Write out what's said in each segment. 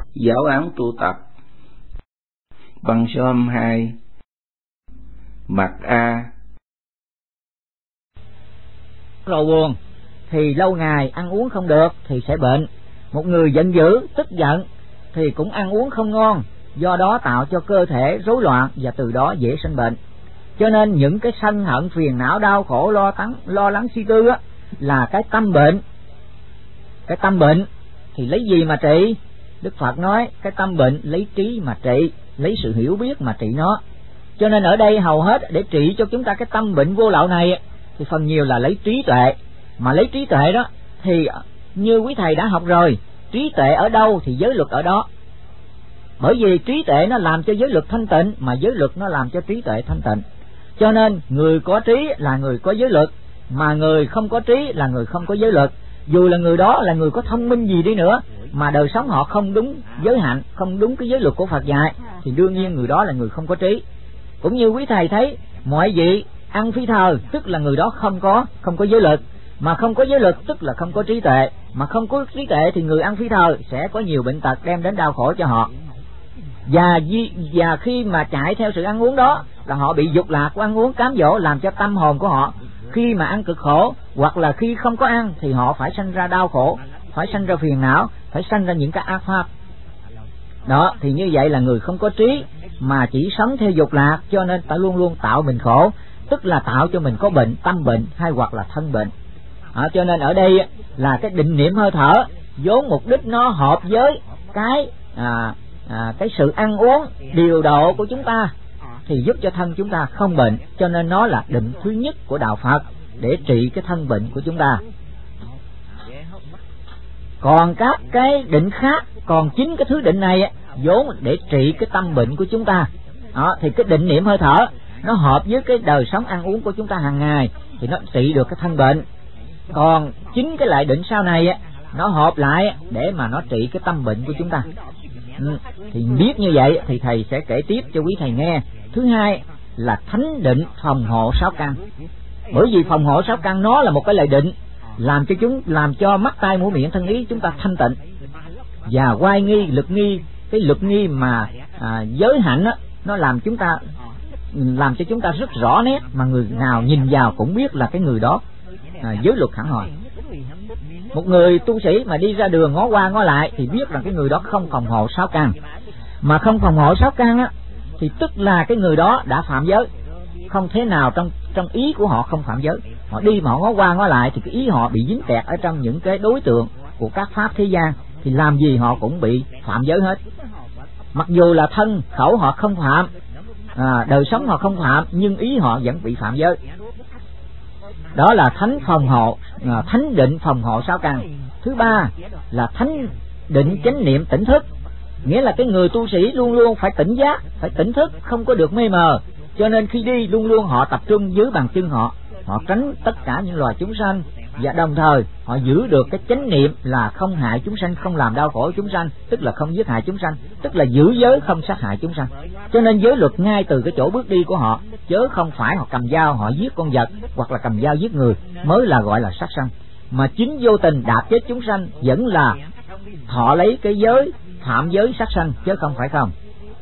Giáo án tu tập. Băng số 22. Mặt A. Rầu buồn thì lâu ngày ăn uống không được thì sẽ bệnh. Một người giận dữ, tức giận thì cũng ăn uống không ngon, do đó tạo cho cơ thể rối loạn và từ đó dễ sinh bệnh. Cho nên những cái sân hận, phiền não, đau khổ, lo lắng suy tư á, là cái tâm bệnh. Cái tâm bệnh thì lấy gì mà trị? Đức Phật nói cái tâm bệnh lấy trí mà trị, lấy sự hiểu biết mà trị nó. Cho nên ở đây hầu hết để trị cho chúng ta cái tâm bệnh vô lậu này thì phần nhiều là lấy trí tuệ. Mà lấy trí tuệ đó thì như quý thầy đã học rồi, trí tuệ ở đâu thì giới luật ở đó. Bởi vì trí tuệ nó làm cho giới luật thanh tịnh, mà giới luật nó làm cho trí tuệ thanh tịnh. Cho nên người có trí là người có giới luật, mà người không có trí là người không có giới luật. Dù là người đó là người có thông minh gì đi nữa, mà đời sống họ không đúng giới hạnh, không đúng cái giới luật của Phật dạy, thì đương nhiên người đó là người không có trí. Cũng như quý thầy thấy mọi vị ăn phi thờ, tức là người đó không có giới luật, mà không có giới luật tức là không có trí tuệ, mà không có trí tuệ thì người ăn phi thờ sẽ có nhiều bệnh tật đem đến đau khổ cho họ. Và khi mà chạy theo sự ăn uống đó là họ bị dục lạc của ăn uống cám dỗ, làm cho tâm hồn của họ khi mà ăn cực khổ, hoặc là khi không có ăn thì họ phải sanh ra đau khổ, phải sanh ra phiền não, phải sanh ra những cái ác pháp. Đó, thì như vậy là người không có trí mà chỉ sống theo dục lạc, cho nên ta luôn luôn tạo mình khổ, tức là tạo cho mình có bệnh, tâm bệnh hay hoặc là thân bệnh. Cho nên ở đây là cái định niệm hơi thở, vốn mục đích nó hợp với cái sự ăn uống điều độ của chúng ta thì giúp cho thân chúng ta không bệnh, cho nên nó là định thứ nhất của đạo Phật để trị cái thân bệnh của chúng ta. Còn các cái định khác, còn chính cái thứ định này vốn để trị cái tâm bệnh của chúng ta. Đó, thì cái định niệm hơi thở nó hợp với cái đời sống ăn uống của chúng ta hàng ngày thì nó trị được cái thân bệnh. Còn chính cái lại định sau này nó hợp lại để mà nó trị cái tâm bệnh của chúng ta. Thì biết như vậy thì thầy sẽ kể tiếp cho quý thầy nghe. Thứ hai là thánh định phòng hộ sáu căn. Bởi vì phòng hộ sáu căn nó là một cái lời định làm cho mắt tai mũi miệng thân ý chúng ta thanh tịnh. Và oai nghi, lực nghi, cái lực nghi mà giới hạnh nó làm cho chúng ta rất rõ nét, mà người nào nhìn vào cũng biết là cái người đó giới luật hẳn hoi. Một người tu sĩ mà đi ra đường ngó qua ngó lại thì biết rằng cái người đó không phòng hộ sáu căn. Mà không phòng hộ sáu căn thì tức là cái người đó đã phạm giới. Không thế nào trong ý của họ không phạm giới. Họ đi mà họ ngó qua ngó lại thì cái ý họ bị dính kẹt ở trong những cái đối tượng của các pháp thế gian, thì làm gì họ cũng bị phạm giới hết. Mặc dù là thân khẩu họ không phạm, đời sống họ không phạm, nhưng ý họ vẫn bị phạm giới. Đó là thánh định phòng hộ sáu căn. Thứ ba là thánh định chánh niệm tỉnh thức, nghĩa là cái người tu sĩ luôn luôn phải tỉnh giác, phải tỉnh thức, không có được mê mờ. Cho nên khi đi luôn luôn họ tập trung dưới bàn chân họ tránh tất cả những loài chúng sanh, và đồng thời họ giữ được cái chánh niệm là không hại chúng sanh, không làm đau khổ chúng sanh, tức là không giết hại chúng sanh, tức là giữ giới không sát hại chúng sanh. Cho nên giới luật ngay từ cái chỗ bước đi của họ, chớ không phải họ cầm dao họ giết con vật hoặc là cầm dao giết người mới là gọi là sát sanh, mà chính vô tình đạp chết chúng sanh vẫn là họ lấy cái giới phạm giới sát sanh, chứ không phải không.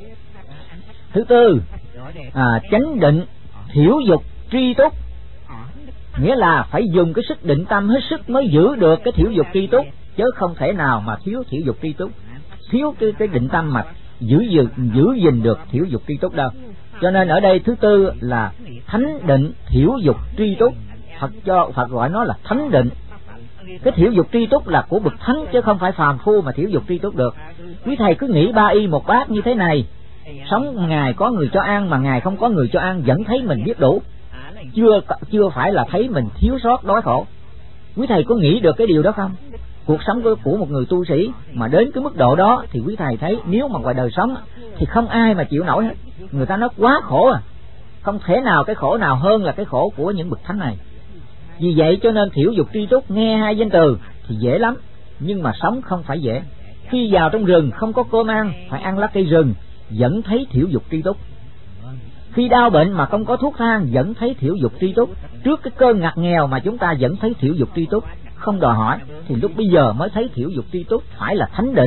Thứ tư, chánh định thiểu dục tri túc, nghĩa là phải dùng cái sức định tâm hết sức mới giữ được cái thiểu dục tri túc, chứ không thể nào mà thiếu thiểu dục tri túc, thiếu cái định tâm mà giữ gìn được thiểu dục tri túc đâu. Cho nên ở đây thứ tư là thánh định thiểu dục tri túc. Phật gọi nó là thánh định. Cái thiểu dục tri túc là của bậc thánh, chứ không phải phàm phu mà thiểu dục tri túc được. Quý thầy cứ nghĩ ba y một bát như thế này, sống ngày có người cho ăn mà ngày không có người cho ăn vẫn thấy mình biết đủ, chưa phải là thấy mình thiếu sót đói khổ. Quý thầy có nghĩ được cái điều đó không? Cuộc sống của một người tu sĩ mà đến cái mức độ đó thì quý thầy thấy nếu mà ngoài đời sống thì không ai mà chịu nổi hết. Người ta nói quá khổ không thể nào cái khổ nào hơn là cái khổ của những bậc thánh này. Vì vậy cho nên thiểu dục tri túc nghe hai danh từ thì dễ lắm, nhưng mà sống không phải dễ. Khi vào trong rừng không có cơm ăn, phải ăn lá cây rừng, vẫn thấy thiểu dục tri túc. Khi đau bệnh mà không có thuốc thang, vẫn thấy thiểu dục tri túc. Trước cái cơn ngặt nghèo mà chúng ta vẫn thấy thiểu dục tri túc, không đòi hỏi, thì lúc bây giờ mới thấy thiểu dục tri túc phải là thánh định.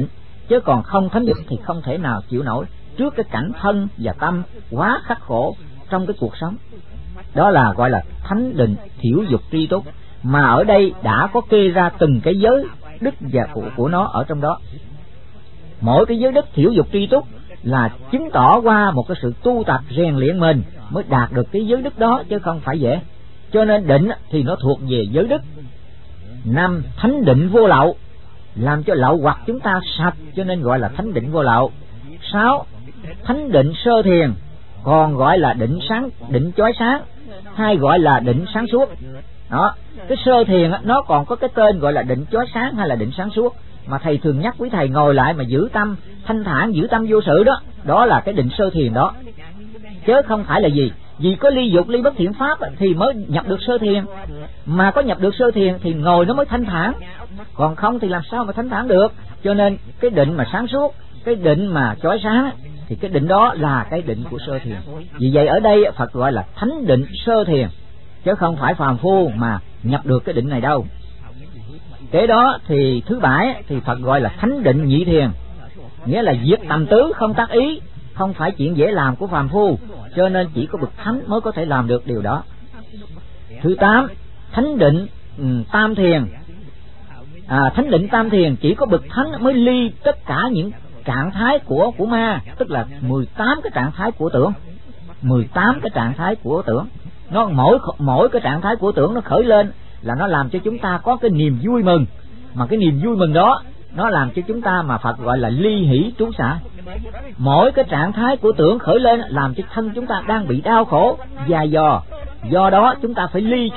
chứ còn không thánh định thì không thể nào chịu nổi trước cái cảnh thân và tâm quá khắc khổ trong cái cuộc sống. Đó là gọi là thánh định thiểu dục tri túc, mà ở đây đã có kê ra từng cái giới đức và của nó ở trong đó. Mỗi cái giới đức thiểu dục tri túc là chứng tỏ qua một cái sự tu tập rèn luyện mình mới đạt được cái giới đức đó, chứ không phải dễ. Cho nên định thì nó thuộc về giới đức. 5. Thánh định vô lậu, làm cho lậu hoặc chúng ta sạch, cho nên gọi là thánh định vô lậu. 6. Thánh định sơ thiền, còn gọi là định chói sáng, hay gọi là định sáng suốt. Đó, cái sơ thiền nó còn có cái tên gọi là định chói sáng hay là định sáng suốt, mà thầy thường nhắc quý thầy ngồi lại mà giữ tâm thanh thản, giữ tâm vô sự đó, đó là cái định sơ thiền đó, chứ không phải là gì. Vì có ly dục, ly bất thiện pháp thì mới nhập được sơ thiền, mà có nhập được sơ thiền thì ngồi nó mới thanh thản, còn không thì làm sao mà thanh thản được. Cho nên cái định mà sáng suốt, cái định mà chói sáng thì cái định đó là cái định của sơ thiền. Vì vậy ở đây Phật gọi là thánh định sơ thiền, chứ không phải phàm phu mà nhập được cái định này đâu. Kế đó thì thứ 7 thì Phật gọi là thánh định nhị thiền, nghĩa là diệt tầm tứ không tác ý, không phải chuyện dễ làm của phàm phu, cho nên chỉ có bậc thánh mới có thể làm được điều đó. Thứ 8, thánh định tam thiền. Thánh định tam thiền chỉ có bậc thánh mới ly tất cả những trạng thái của ma, tức là 18 cái trạng thái của tưởng. 18 cái trạng thái của tưởng, nó mỗi cái trạng thái của tưởng nó khởi lên là nó làm cho chúng ta có cái niềm vui mừng, mà cái niềm vui mừng đó nó làm cho chúng ta mà Phật gọi là ly hỷ trú xả. Mỗi cái trạng thái của tưởng khởi lên làm cho thân chúng ta đang bị đau khổ dài dò, do đó chúng ta phải ly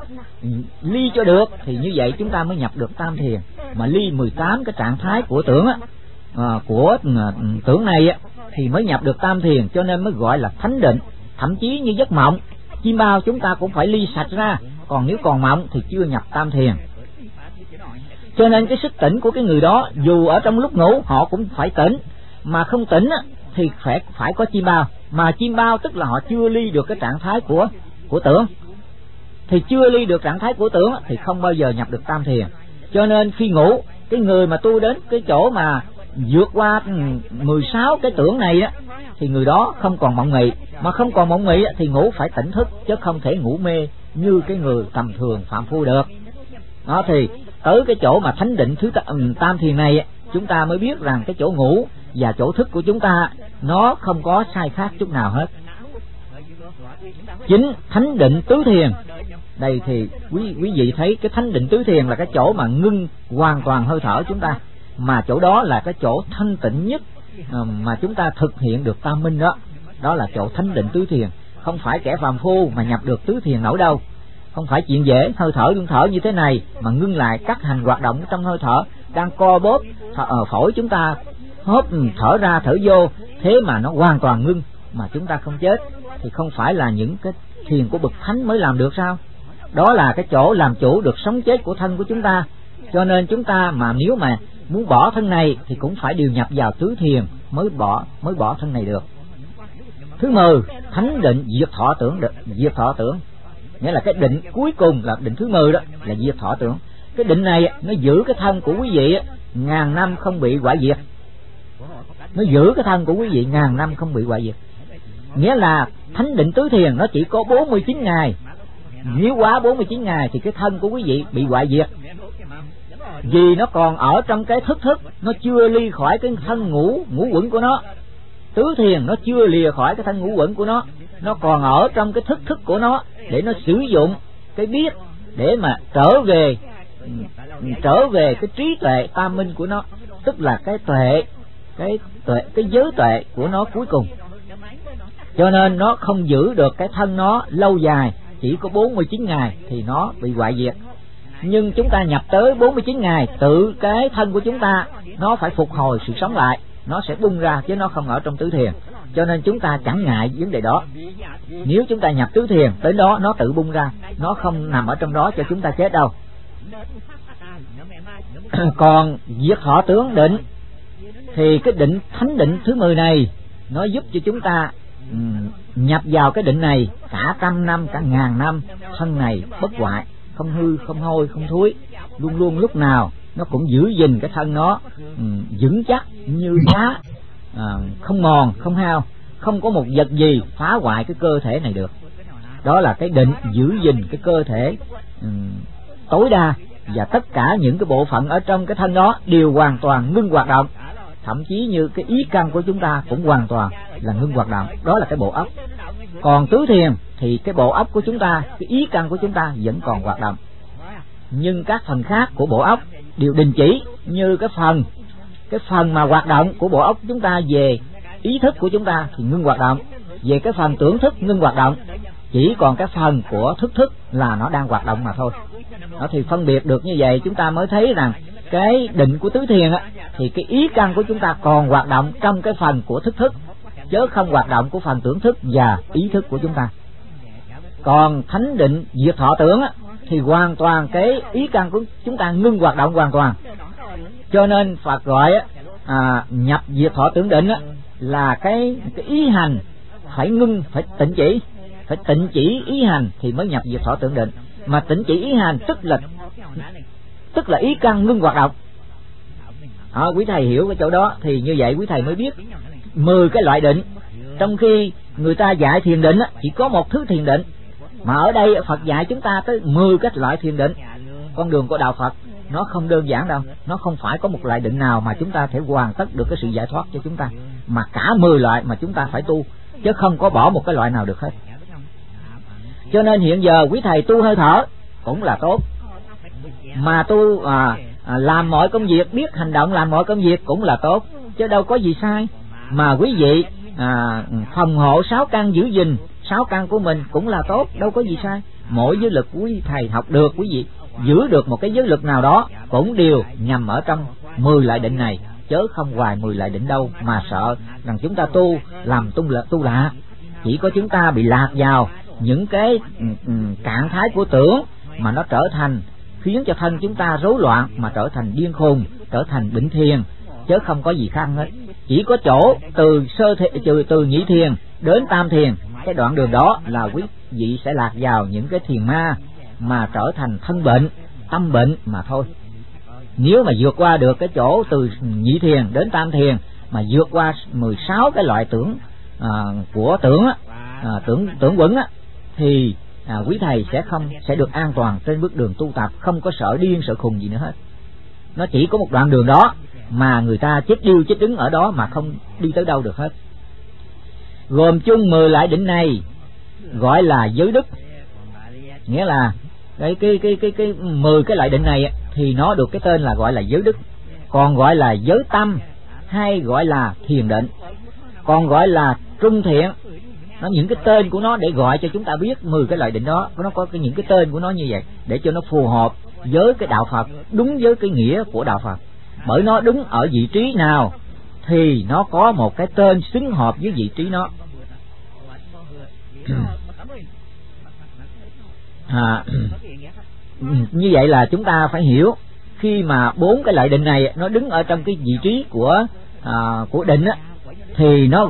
cho được thì như vậy chúng ta mới nhập được tam thiền. Mà ly 18 cái trạng thái của tưởng của tưởng này thì mới nhập được tam thiền, cho nên mới gọi là thánh định. Thậm chí như giấc mộng, chim bao chúng ta cũng phải ly sạch ra, còn nếu còn mộng thì chưa nhập tam thiền. Cho nên cái sức tỉnh của cái người đó dù ở trong lúc ngủ họ cũng phải tỉnh, mà không tỉnh thì phải có chim bao. Mà chim bao tức là họ chưa ly được cái trạng thái của tưởng, thì chưa ly được trạng thái của tưởng thì không bao giờ nhập được tam thiền. Cho nên khi ngủ, cái người mà tu đến cái chỗ mà vượt qua 16 cái tưởng này thì người đó không còn mộng mị, mà không còn mộng mị thì ngủ phải tỉnh thức, chứ không thể ngủ mê như cái người tầm thường phạm phu được. Đó, thì tới cái chỗ mà thánh định thứ tam thiền này chúng ta mới biết rằng cái chỗ ngủ và chỗ thức của chúng ta nó không có sai khác chút nào hết. 9. Thánh định tứ thiền. Đây thì quý vị thấy cái thánh định tứ thiền là cái chỗ mà ngưng hoàn toàn hơi thở chúng ta, mà chỗ đó là cái chỗ thanh tịnh nhất mà chúng ta thực hiện được tam minh đó. Đó là chỗ thánh định tứ thiền. Không phải kẻ phàm phu mà nhập được tứ thiền nổi đâu. Không phải chuyện dễ. Hơi thở đương thở như thế này mà ngưng lại các hành hoạt động trong hơi thở, đang co bóp phổi chúng ta hớp thở ra thở vô, thế mà nó hoàn toàn ngưng mà chúng ta không chết, thì không phải là những cái thiền của bậc thánh mới làm được sao? Đó là cái chỗ làm chủ được sống chết của thân của chúng ta. Cho nên chúng ta mà nếu mà muốn bỏ thân này thì cũng phải điều nhập vào tứ thiền mới bỏ thân này được. Thứ 10, thánh định diệt thọ tưởng. Diệt thọ tưởng nghĩa là cái định cuối cùng, là định thứ 10 đó, là diệt thọ tưởng. Cái định này nó giữ cái thân của quý vị ngàn năm không bị quả diệt. Nó giữ cái thân của quý vị ngàn năm không bị quả diệt. Nghĩa là thánh định tứ thiền nó chỉ có 49 ngày. Nếu quá 49 ngày thì cái thân của quý vị bị hoại diệt. Vì nó còn ở trong cái thức, nó chưa ly khỏi cái thân ngũ quẩn của nó. Tứ thiền nó chưa lìa khỏi cái thân ngũ quẩn của nó còn ở trong cái thức của nó, để nó sử dụng cái biết để mà trở về cái trí tuệ tam minh của nó, tức là cái giới tuệ của nó cuối cùng. Cho nên nó không giữ được cái thân nó lâu dài, chỉ có 49 ngày thì nó bị hoại diệt. Nhưng chúng ta nhập tới 49 ngày, tự cái thân của chúng ta nó phải phục hồi sự sống lại, nó sẽ bung ra, chứ nó không ở trong tứ thiền. Cho nên chúng ta chẳng ngại vấn đề đó. Nếu chúng ta nhập tứ thiền, tới đó nó tự bung ra, nó không nằm ở trong đó cho chúng ta chết đâu. Còn diệt thọ tướng định thì cái định thánh định thứ 10 này nó giúp cho chúng ta nhập vào cái định này cả trăm năm, cả ngàn năm, thân này bất hoại, không hư, không hôi, không thúi, luôn luôn lúc nào nó cũng giữ gìn cái thân nó vững chắc như đá, không mòn không hao, không có một vật gì phá hoại cái cơ thể này được. Đó là cái định giữ gìn cái cơ thể tối đa, và tất cả những cái bộ phận ở trong cái thân đó đều hoàn toàn ngưng hoạt động, thậm chí như cái ý căn của chúng ta cũng hoàn toàn là ngưng hoạt động. Đó là cái bộ óc. Còn tứ thiền thì cái bộ óc của chúng ta, cái ý căn của chúng ta vẫn còn hoạt động, nhưng các phần khác của bộ óc đều đình chỉ. Như cái phần mà hoạt động của bộ óc chúng ta về ý thức của chúng ta thì ngưng hoạt động, về cái phần tưởng thức ngưng hoạt động, chỉ còn cái phần của thức là nó đang hoạt động mà thôi. Đó, thì phân biệt được như vậy chúng ta mới thấy rằng cái định của tứ thiền thì cái ý căn của chúng ta còn hoạt động trong cái phần của thức, chứ không hoạt động của phần tưởng thức và ý thức của chúng ta. Còn thánh định diệt thọ tưởng thì hoàn toàn cái ý căn của chúng ta ngưng hoạt động hoàn toàn. Cho nên Phật gọi nhập diệt thọ tưởng định là cái ý hành phải ngưng, phải tịnh chỉ ý hành thì mới nhập diệt thọ tưởng định. Mà tịnh chỉ ý hành tức là ý căn ngưng hoạt động. Quý thầy hiểu cái chỗ đó thì như vậy quý thầy mới biết 10 cái loại định. Trong khi người ta dạy thiền định chỉ có một thứ thiền định, mà ở đây Phật dạy chúng ta tới 10 cái loại thiền định. Con đường của đạo Phật nó không đơn giản đâu, nó không phải có một loại định nào mà chúng ta thể hoàn tất được cái sự giải thoát cho chúng ta, mà cả 10 loại mà chúng ta phải tu, chứ không có bỏ một cái loại nào được hết. Cho nên hiện giờ quý thầy tu hơi thở cũng là tốt, mà tu làm mọi công việc, biết hành động làm mọi công việc cũng là tốt, chứ đâu có gì sai. Mà quý vị phòng hộ 6 căn, giữ gìn 6 căn của mình cũng là tốt, đâu có gì sai. Mỗi giới lực quý thầy học được, quý vị giữ được một cái giới lực nào đó cũng đều nhằm ở trong 10 loại định này, chớ không hoài 10 loại định đâu mà sợ rằng chúng ta tu làm tu lạ. Chỉ có chúng ta bị lạc vào những cái trạng thái của tưởng mà nó trở thành khiến cho thân chúng ta rối loạn, mà trở thành điên khùng, trở thành bệnh thiền, chứ không có gì khác hết. Chỉ có chỗ từ nhị thiền đến tam thiền, cái đoạn đường đó là quý vị sẽ lạc vào những cái thiền ma mà trở thành thân bệnh, tâm bệnh mà thôi. Nếu mà vượt qua được cái chỗ từ nhị thiền đến tam thiền, mà vượt qua 16 cái loại tưởng của tưởng quẩn thì quý thầy sẽ được an toàn trên bước đường tu tập, không có sợ điên sợ khùng gì nữa hết. Nó chỉ có một đoạn đường đó mà người ta chết điêu chết đứng ở đó mà không đi tới đâu được hết. Gồm chung 10 loại định này gọi là giới đức, nghĩa là cái 10 cái loại định này thì nó được cái tên là gọi là giới đức. Còn gọi là giới tâm, hay gọi là thiền định, còn gọi là trung thiện. Nó những cái tên của nó để gọi cho chúng ta biết 10 cái loại định đó, nó có những cái tên của nó như vậy để cho nó phù hợp với cái đạo Phật, đúng với cái nghĩa của đạo Phật. Bởi nó đứng ở vị trí nào thì nó có một cái tên xứng hợp với vị trí nó. Như vậy là chúng ta phải hiểu, khi mà 4 cái loại định này nó đứng ở trong cái vị trí của định thì nó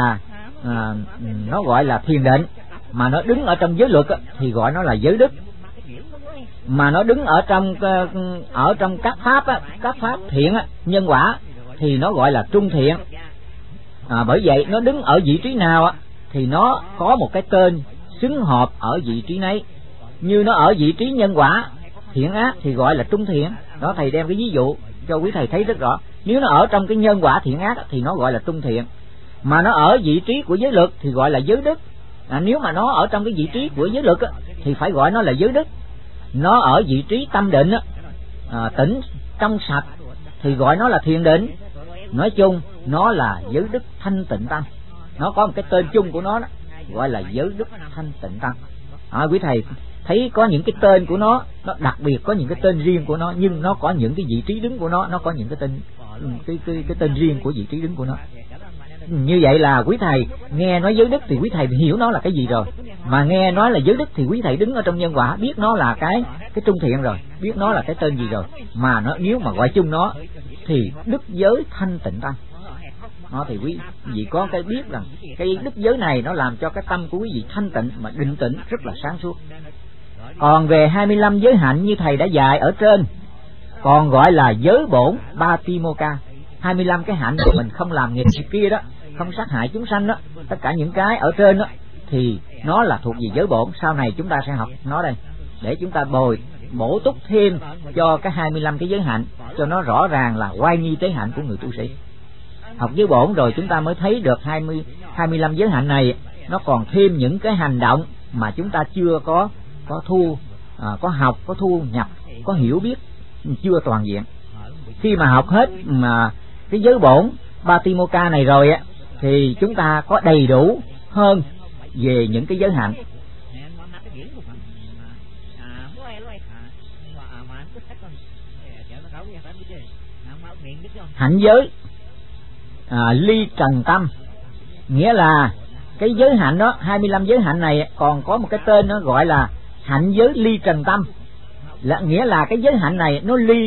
gọi là thiền định. Mà nó đứng ở trong giới luật thì gọi nó là giới đức. Mà nó đứng ở trong các pháp thiện nhân quả thì nó gọi là trung thiện. Bởi vậy nó đứng ở vị trí nào thì nó có một cái tên xứng hợp ở vị trí nấy. Như nó ở vị trí nhân quả thiện ác thì gọi là trung thiện. Đó, thầy đem cái ví dụ cho quý thầy thấy rất rõ. Nếu nó ở trong cái nhân quả thiện ác thì nó gọi là trung thiện. Mà nó ở vị trí của giới luật thì gọi là giới đức. Nếu mà nó ở trong cái vị trí của giới luật thì phải gọi nó là giới đức. Nó ở vị trí tâm định tỉnh trong sạch thì gọi nó là thiền định. Nói chung nó là giới đức thanh tịnh tâm. Nó có một cái tên chung của nó đó, gọi là giới đức thanh tịnh tâm. Quý thầy thấy có những cái tên của nó đặc biệt, có những cái tên riêng của nó, nhưng nó có những cái vị trí đứng của nó có những cái tên cái tên riêng của vị trí đứng của nó. Như vậy là quý thầy nghe nói giới đức thì quý thầy hiểu nó là cái gì rồi. Mà nghe nói là giới đức thì quý thầy đứng ở trong nhân quả biết nó là cái trung thiện rồi, biết nó là cái tên gì rồi. Mà nó nếu mà gọi chung nó thì đức giới thanh tịnh tâm. Nó thì quý vị có cái biết rằng cái đức giới này nó làm cho cái tâm của quý vị thanh tịnh mà định tĩnh rất là sáng suốt. Còn về 25 giới hạnh như thầy đã dạy ở trên còn gọi là giới bổn Patimokkha. 25 cái hạnh của mình không làm nghiệp kia đó, không sát hại chúng sanh đó, tất cả những cái ở trên đó thì nó là thuộc về giới bổn. Sau này chúng ta sẽ học nó đây để chúng ta bổ túc thêm cho cái 25 cái giới hạnh cho nó rõ ràng là oai nghi tế hạnh của người tu sĩ. Học giới bổn rồi chúng ta mới thấy được 25 giới hạnh này nó còn thêm những cái hành động mà chúng ta chưa có có học, có thu nhập, có hiểu biết, chưa toàn diện. Khi mà học hết mà cái giới bổn Patimokkha này rồi á thì chúng ta có đầy đủ hơn về những cái giới hạnh. Hạnh giới ly trần tâm, nghĩa là cái giới hạnh đó, 25 giới hạnh này còn có một cái tên nó gọi là hạnh giới ly trần tâm, là nghĩa là cái giới hạnh này nó ly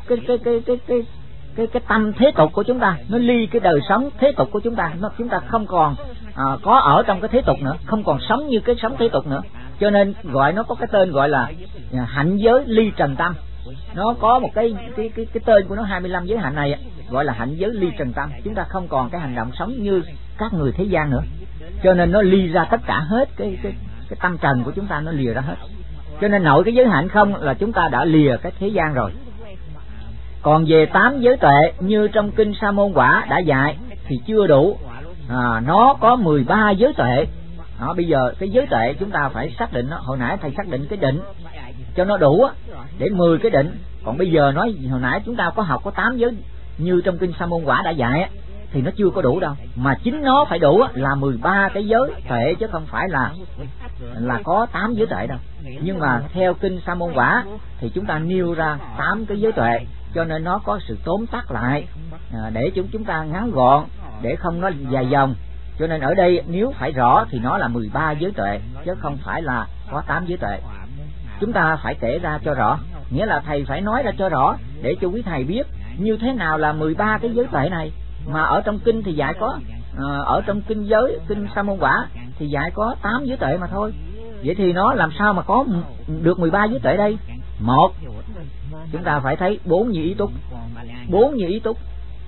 cái tâm thế tục của chúng ta, nó ly cái đời sống thế tục của chúng ta, chúng ta không còn có ở trong cái thế tục nữa, không còn sống như cái sống thế tục nữa, cho nên gọi nó có cái tên gọi là hạnh giới ly trần tâm. Nó có một cái tên của nó, 25 giới hạnh này gọi là hạnh giới ly trần tâm. Chúng ta không còn cái hành động sống như các người thế gian nữa, cho nên nó ly ra tất cả hết cái tâm trần của chúng ta, nó lìa ra hết. Cho nên nội cái giới hạnh không là chúng ta đã lìa cái thế gian rồi. Còn về 8 giới tuệ như trong kinh Sa môn quả đã dạy thì chưa đủ, nó có 13 giới tuệ. Bây giờ cái giới tuệ chúng ta phải xác định nó. Hồi nãy thầy xác định cái định cho nó đủ để 10 cái định. Còn bây giờ nói hồi nãy chúng ta có học có 8 giới như trong kinh Sa môn quả đã dạy thì nó chưa có đủ đâu, mà chính nó phải đủ là 13 cái giới tuệ chứ không phải là có 8 giới tuệ đâu. Nhưng mà theo kinh Sa môn quả thì chúng ta nêu ra 8 cái giới tuệ, cho nên nó có sự tóm tắt lại để chúng ta ngắn gọn, để không nó dài dòng. Cho nên ở đây nếu phải rõ thì nó là 13 giới tuệ chứ không phải là có 8 giới tuệ. Chúng ta phải kể ra cho rõ, nghĩa là thầy phải nói ra cho rõ để cho quý thầy biết như thế nào là 13 cái giới tuệ này. Mà ở trong kinh thì dạy có, ở trong kinh Sa môn quả thì dạy có 8 giới tuệ mà thôi. Vậy thì nó làm sao mà có được 13 giới tuệ đây? Một, chúng ta phải thấy 4 như ý túc. 4 như ý túc.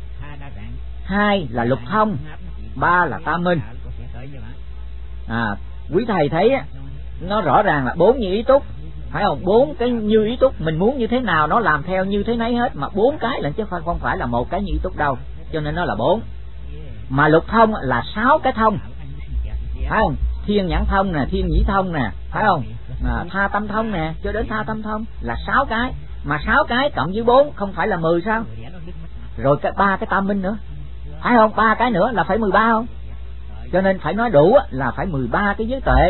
2 là lục thông. 3 là tam minh. Quý thầy thấy nó rõ ràng là 4 như ý túc, phải không? 4 cái như ý túc mình muốn như thế nào nó làm theo như thế nấy hết, mà 4 cái là chứ không phải là một cái như ý túc đâu, cho nên nó là 4. Mà lục thông là 6 cái thông, phải không? Thiên nhãn thông nè, thiên nhĩ thông nè, phải không? Tha tâm thông nè, cho đến tha tâm thông là 6 cái. Mà 6 cái cộng với 4 không phải là 10 sao? Rồi 3 cái tam minh nữa, phải không? 3 cái nữa là phải 13 không? Cho nên phải nói đủ là phải 13 cái giới tuệ.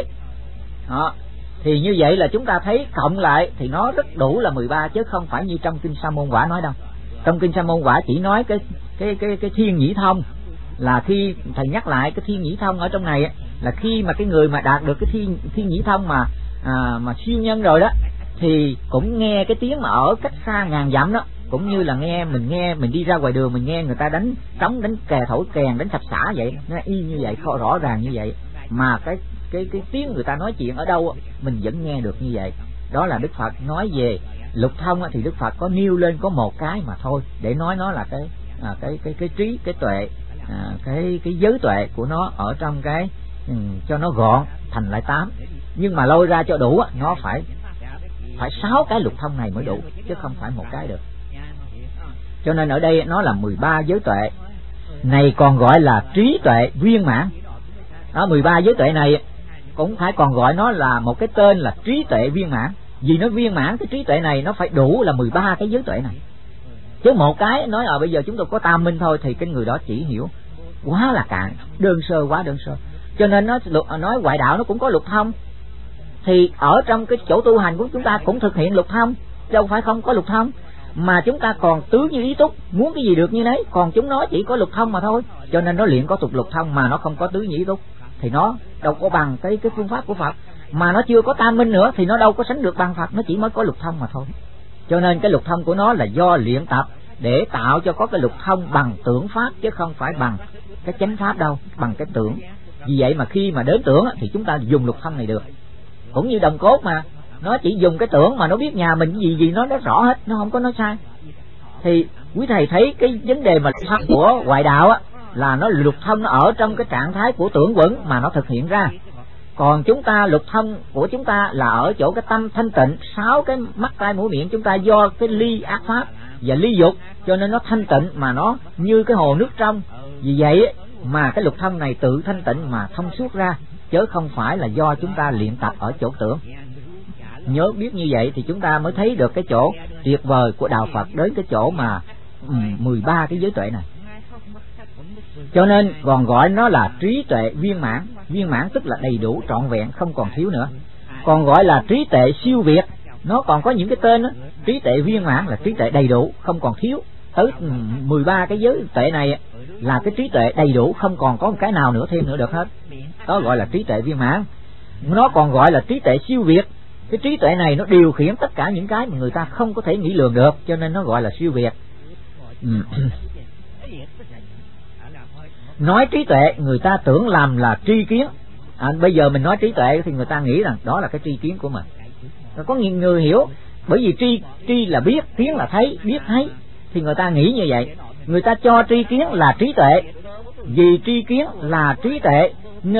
Thì như vậy là chúng ta thấy cộng lại thì nó rất đủ là 13, chứ không phải như trong kinh Sa môn quả nói đâu. Trong kinh Sa môn quả chỉ nói cái thiên nhĩ thông, là khi thầy nhắc lại cái thiên nhĩ thông ở trong này là khi mà cái người mà đạt được cái thiên nhĩ thông mà siêu nhân rồi đó thì cũng nghe cái tiếng mà ở cách xa ngàn dặm đó, cũng như là nghe mình đi ra ngoài đường mình nghe người ta đánh trống, đánh kè, thổi kèn, đánh sập xả vậy, nó y như vậy, rõ ràng như vậy. Mà cái tiếng người ta nói chuyện ở đâu mình vẫn nghe được như vậy. Đó là Đức Phật nói về lục thông thì Đức Phật có nêu lên có một cái mà thôi, để nói nó là cái trí, cái tuệ, cái giới tuệ của nó ở trong cái cho nó gọn thành lại 8. Nhưng mà lôi ra cho đủ nó phải 6 cái lục thông này mới đủ, chứ không phải một cái được. Cho nên ở đây nó là 13 giới tuệ này, còn gọi là trí tuệ viên mãn. 13 giới tuệ này cũng phải còn gọi nó là một cái tên là trí tuệ viên mãn, vì nó viên mãn cái trí tuệ này nó phải đủ là 13 cái giới tuệ này. Chứ một cái nói bây giờ chúng tôi có tam minh thôi thì cái người đó chỉ hiểu quá là cạn, đơn sơ, quá đơn sơ. Cho nên nó nói ngoại đạo nó cũng có lục thông, thì ở trong cái chỗ tu hành của chúng ta cũng thực hiện lục thông, đâu phải không có lục thông. Mà chúng ta còn tứ như ý túc, muốn cái gì được như đấy, còn chúng nó chỉ có lục thông mà thôi. Cho nên nó luyện có tục lục thông mà nó không có tứ như ý túc thì nó đâu có bằng cái phương pháp của Phật. Mà nó chưa có tam minh nữa thì nó đâu có sánh được bằng Phật, nó chỉ mới có lục thông mà thôi. Cho nên cái lục thông của nó là do luyện tập để tạo cho có cái lục thông bằng tưởng pháp, chứ không phải bằng cái chánh pháp đâu, bằng cái tưởng. Vì vậy mà khi mà đến tưởng thì chúng ta dùng lục thông này được. Cũng như đồng cốt mà nó chỉ dùng cái tưởng mà nó biết nhà mình cái gì nó rõ hết, nó không có nói sai. thì quý thầy thấy cái vấn đề mà của ngoại đạo á là nó lục thông, nó ở trong cái trạng thái của tưởng quẩn mà nó thực hiện ra. Còn chúng ta lục thông của chúng ta là ở chỗ cái tâm thanh tịnh, 6 cái mắt tai mũi miệng chúng ta do cái ly ác pháp và ly dục, cho nên nó thanh tịnh mà nó như cái hồ nước trong. Vì vậy mà cái lục thông này tự thanh tịnh mà thông suốt ra, chứ không phải là do chúng ta luyện tập ở chỗ tưởng. Nhớ biết như vậy thì chúng ta mới thấy được cái chỗ tuyệt vời của đạo Phật đến cái chỗ mà 13 cái giới tuệ này. Cho nên còn gọi nó là trí tuệ viên mãn. Viên mãn tức là đầy đủ, trọn vẹn, không còn thiếu nữa. Còn gọi là trí tuệ siêu việt, nó còn có những cái tên đó. Trí tuệ viên mãn là trí tuệ đầy đủ, không còn thiếu. Tới 13 cái giới tuệ này là cái trí tuệ đầy đủ, không còn có một cái nào nữa thêm nữa được hết. Đó gọi là trí tuệ viên mãn. Nó còn gọi là trí tuệ siêu việt. Cái trí tuệ này nó điều khiển tất cả những cái mà người ta không có thể nghĩ lường được, cho nên nó gọi là siêu việt. Nói trí tuệ người ta tưởng làm là tri kiến. Bây giờ mình nói trí tuệ thì người ta nghĩ rằng đó là cái tri kiến của mình. Có những người hiểu, bởi vì tri là biết, kiến là thấy, biết thấy, thì người ta nghĩ như vậy. Người ta cho tri kiến là trí tuệ. Vì tri kiến là trí tuệ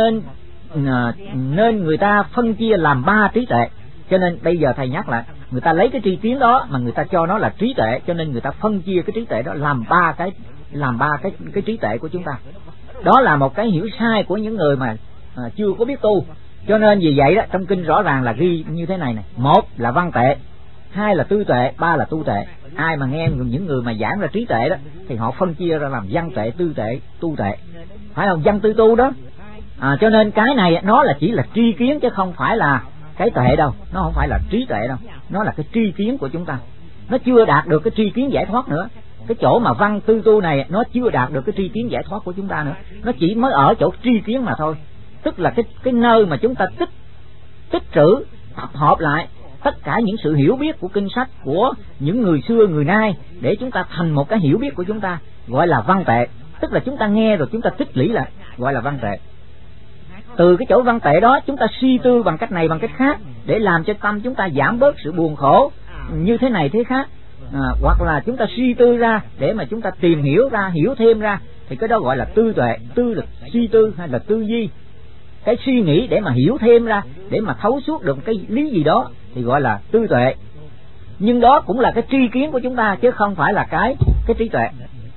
nên người ta phân chia làm 3 trí tuệ. Cho nên bây giờ thầy nhắc lại, người ta lấy cái tri kiến đó mà người ta cho nó là trí tuệ, cho nên người ta phân chia cái trí tuệ đó làm ba cái trí tuệ của chúng ta. Đó là một cái hiểu sai của những người mà chưa có biết tu. Cho nên vì vậy đó, trong kinh rõ ràng là ghi như thế này này: 1 là văn tệ, 2 là tư tệ, 3 là tu tệ. Ai mà nghe những người mà giảng ra trí tuệ đó thì họ phân chia ra làm văn tệ, tư tệ, tu tệ, phải không? Văn tư tu đó. Cho nên cái này nó là chỉ là tri kiến chứ không phải là cái tuệ đâu, nó không phải là trí tuệ đâu, nó là cái tri kiến của chúng ta. Nó chưa đạt được cái tri kiến giải thoát nữa. Cái chỗ mà văn tư tu này nó chưa đạt được cái tri kiến giải thoát của chúng ta nữa, nó chỉ mới ở chỗ tri kiến mà thôi. Tức là cái nơi mà chúng ta tích trữ tập hợp lại tất cả những sự hiểu biết của kinh sách của những người xưa người nay để chúng ta thành một cái hiểu biết của chúng ta, gọi là văn tệ. Tức là chúng ta nghe rồi chúng ta tích lũy lại, gọi là văn tệ. Từ cái chỗ văn tệ đó chúng ta suy tư bằng cách này bằng cách khác để làm cho tâm chúng ta giảm bớt sự buồn khổ như thế này thế khác. Hoặc là chúng ta suy tư ra để mà chúng ta tìm hiểu ra, hiểu thêm ra, thì cái đó gọi là tư tuệ. Tư là suy tư hay là tư duy, cái suy nghĩ để mà hiểu thêm ra, để mà thấu suốt được cái lý gì đó thì gọi là tư tuệ. Nhưng đó cũng là cái tri kiến của chúng ta chứ không phải là cái trí tuệ.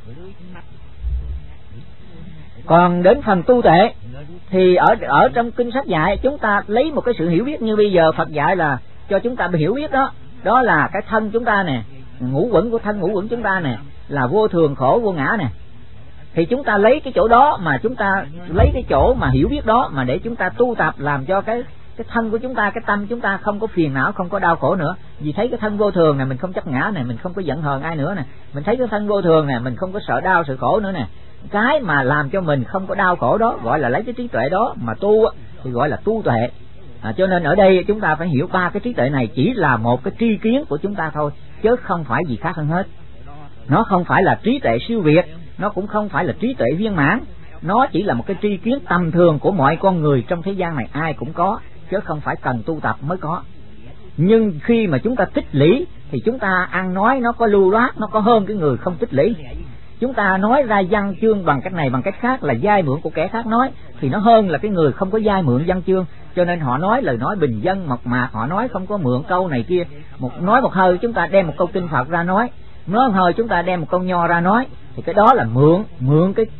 Còn đến phần tu tuệ thì ở trong kinh sách dạy chúng ta lấy một cái sự hiểu biết như bây giờ Phật dạy là cho chúng ta hiểu biết đó. Đó là cái thân chúng ta nè, ngũ uẩn của thân ngũ uẩn chúng ta nè là vô thường khổ vô ngã nè. Thì chúng ta lấy cái chỗ đó mà chúng ta lấy cái chỗ mà hiểu biết đó mà để chúng ta tu tập làm cho cái thân của chúng ta, cái tâm chúng ta không có phiền não, không có đau khổ nữa. Vì thấy cái thân vô thường này, mình không chấp ngã này, mình không có giận hờn ai nữa nè. Mình thấy cái thân vô thường này, mình không có sợ đau sợ khổ nữa nè. Cái mà làm cho mình không có đau khổ đó gọi là lấy cái trí tuệ đó mà tu thì gọi là tu tuệ. Cho nên ở đây chúng ta phải hiểu 3 cái trí tuệ này chỉ là một cái tri kiến của chúng ta thôi, chứ không phải gì khác hơn hết. Nó không phải là trí tuệ siêu việt, nó cũng không phải là trí tuệ viên mãn. Nó chỉ là một cái tri kiến tầm thường của mọi con người trong thế gian này, ai cũng có, chứ không phải cần tu tập mới có. Nhưng khi mà chúng ta tích lũy thì chúng ta ăn nói nó có lưu loát, nó có hơn cái người không tích lũy. Chúng ta nói ra văn chương bằng cách này bằng cách khác là vay mượn của kẻ khác nói thì nó hơn là cái người không có vay mượn văn chương. Cho nên họ nói lời nói bình dân mộc mạc, họ nói không có mượn câu này kia. Nói một hơi chúng ta đem một câu kinh Phật ra nói một hơi chúng ta đem một câu nho ra nói, thì cái đó là mượn cái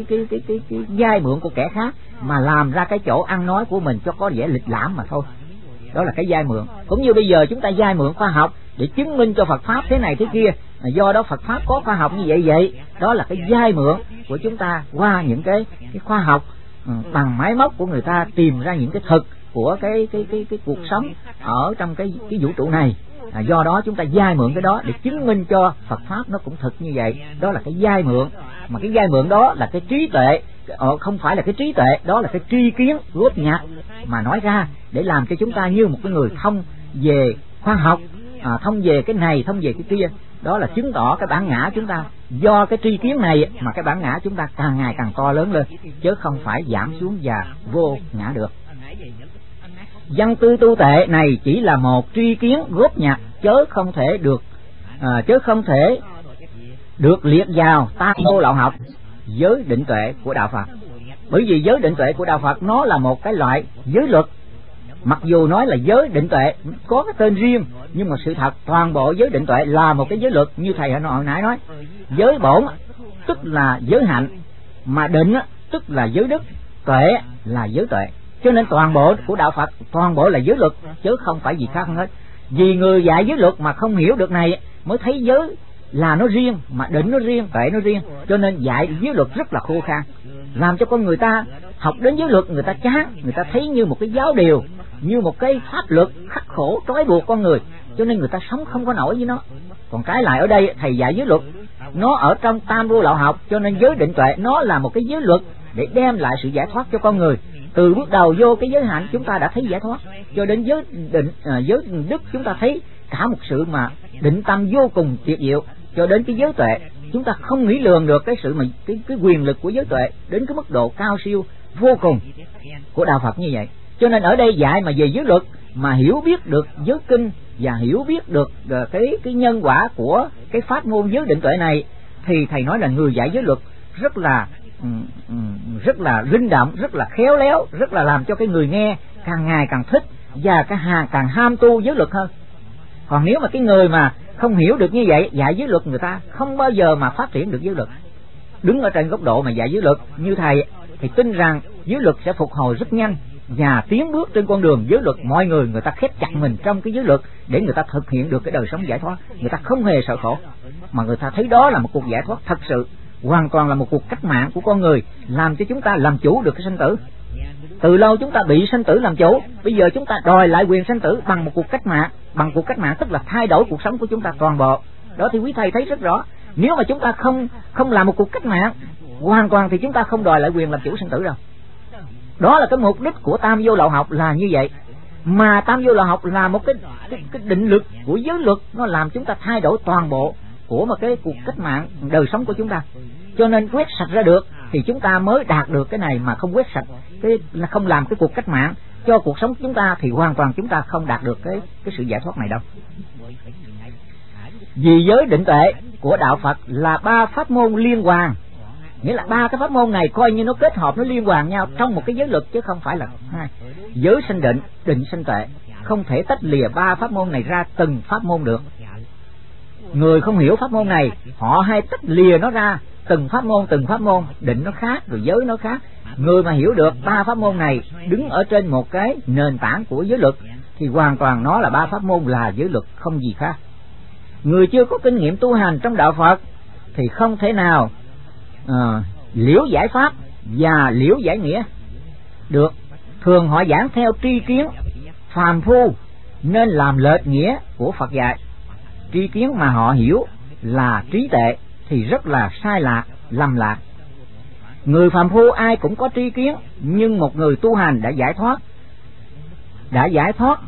vay mượn của kẻ khác mà làm ra cái chỗ ăn nói của mình cho có vẻ lịch lãm mà thôi. Đó là cái vay mượn. Cũng như bây giờ chúng ta vay mượn khoa học để chứng minh cho Phật pháp thế này thế kia, do đó Phật pháp có khoa học như vậy. Đó là cái vay mượn của chúng ta qua những cái khoa học bằng máy móc của người ta tìm ra những cái thực của cái cuộc sống ở trong cái vũ trụ này. Do đó chúng ta vay mượn cái đó để chứng minh cho Phật pháp nó cũng thực như vậy. Đó là cái vay mượn. Mà cái vay mượn đó là cái trí tuệ, không phải là cái trí tuệ, đó là cái tri kiến góp nhặt mà nói ra để làm cho chúng ta như một cái người thông về khoa học, thông về cái này, thông về cái kia. Đó là chứng tỏ cái bản ngã chúng ta do cái tri kiến này mà cái bản ngã chúng ta càng ngày càng to lớn lên, chứ không phải giảm xuống và vô ngã được. Văn tư tu tệ này chỉ là một tri kiến góp nhặt, chớ không thể được liệt vào tam vô lậu học, giới định tuệ của đạo Phật. Bởi vì giới định tuệ của đạo Phật nó là một cái loại giới luật. Mặc dù nói là giới định tuệ có cái tên riêng, nhưng mà sự thật toàn bộ giới định tuệ là một cái giới luật. Như thầy hồi nãy nói, giới bổn tức là giới hạnh, mà định tức là giới đức, tuệ là giới tuệ. Cho nên toàn bộ của đạo Phật toàn bộ là giới luật, chứ không phải gì khác hết. Vì người dạy giới luật mà không hiểu được này mới thấy giới là nó riêng, mà định nó riêng, tuệ nó riêng. Cho nên dạy giới luật rất là khô khan, làm cho con người ta học đến giới luật người ta chán, người ta thấy như một cái giáo điều, như một cái pháp luật khắc khổ trói buộc con người, cho nên người ta sống không có nổi với nó. Còn trái lại ở đây thầy dạy giới luật, nó ở trong tam vô lậu học, cho nên giới định tuệ nó là một cái giới luật để đem lại sự giải thoát cho con người. Từ bước đầu vô cái giới hạnh chúng ta đã thấy giải thoát, cho đến giới định, giới đức chúng ta thấy cả một sự mà định tâm vô cùng tuyệt diệu, cho đến cái giới tuệ chúng ta không nghĩ lường được cái sự mà cái quyền lực của giới tuệ đến cái mức độ cao siêu vô cùng của đạo Phật như vậy. Cho nên ở đây dạy mà về giới luật, mà hiểu biết được giới kinh và hiểu biết được cái nhân quả của cái pháp môn giới định tuệ này, thì thầy nói là người dạy giới luật rất là linh động, rất là khéo léo, rất là làm cho cái người nghe càng ngày càng thích và càng ham tu giới luật hơn. Còn nếu mà cái người mà không hiểu được như vậy, dạy giới luật người ta không bao giờ mà phát triển được giới luật. Đứng ở trên góc độ mà dạy giới luật như thầy thì tin rằng giới luật sẽ phục hồi rất nhanh và tiến bước trên con đường giới luật. Mọi người ta khép chặt mình trong cái giới luật để người ta thực hiện được cái đời sống giải thoát. Người ta không hề sợ khổ, mà người ta thấy đó là một cuộc giải thoát thật sự, hoàn toàn là một cuộc cách mạng của con người, làm cho chúng ta làm chủ được cái sanh tử. Từ lâu chúng ta bị sanh tử làm chủ, bây giờ chúng ta đòi lại quyền sanh tử bằng một cuộc cách mạng. Bằng cuộc cách mạng tức là thay đổi cuộc sống của chúng ta toàn bộ. Đó thì quý thầy thấy rất rõ. Nếu mà chúng ta không làm một cuộc cách mạng hoàn toàn thì chúng ta không đòi lại quyền làm chủ sanh tử đâu. Đó là cái mục đích của tam vô lậu học là như vậy. Mà tam vô lậu học là một cái định lực của giới luật, nó làm chúng ta thay đổi toàn bộ của một cái cuộc cách mạng đời sống của chúng ta. Cho nên quét sạch ra được thì chúng ta mới đạt được cái này, mà không quét sạch là không làm cái cuộc cách mạng cho cuộc sống của chúng ta thì hoàn toàn chúng ta không đạt được cái sự giải thoát này đâu. Vì giới định tuệ của đạo Phật là ba pháp môn liên hoàn, nghĩa là ba cái pháp môn này coi như nó kết hợp, nó liên hoàn nhau trong một cái giới luật, chứ không phải là hai. Giới sanh định, định sanh tuệ, không thể tách lìa ba pháp môn này ra từng pháp môn được. Người không hiểu pháp môn này họ hay tách lìa nó ra từng pháp môn, định nó khác rồi giới nó khác. Người mà hiểu được ba pháp môn này đứng ở trên một cái nền tảng của giới luật thì hoàn toàn nó là ba pháp môn là giới luật, không gì khác. Người chưa có kinh nghiệm tu hành trong đạo Phật thì không thể nào liễu giải pháp và liễu giải nghĩa được. Thường họ giảng theo tri kiến phàm phu nên làm lệch nghĩa của Phật dạy. Tri kiến mà họ hiểu là trí tuệ thì rất là sai lạc, lầm lạc. Người phàm phu ai cũng có tri kiến, nhưng một người tu hành đã giải thoát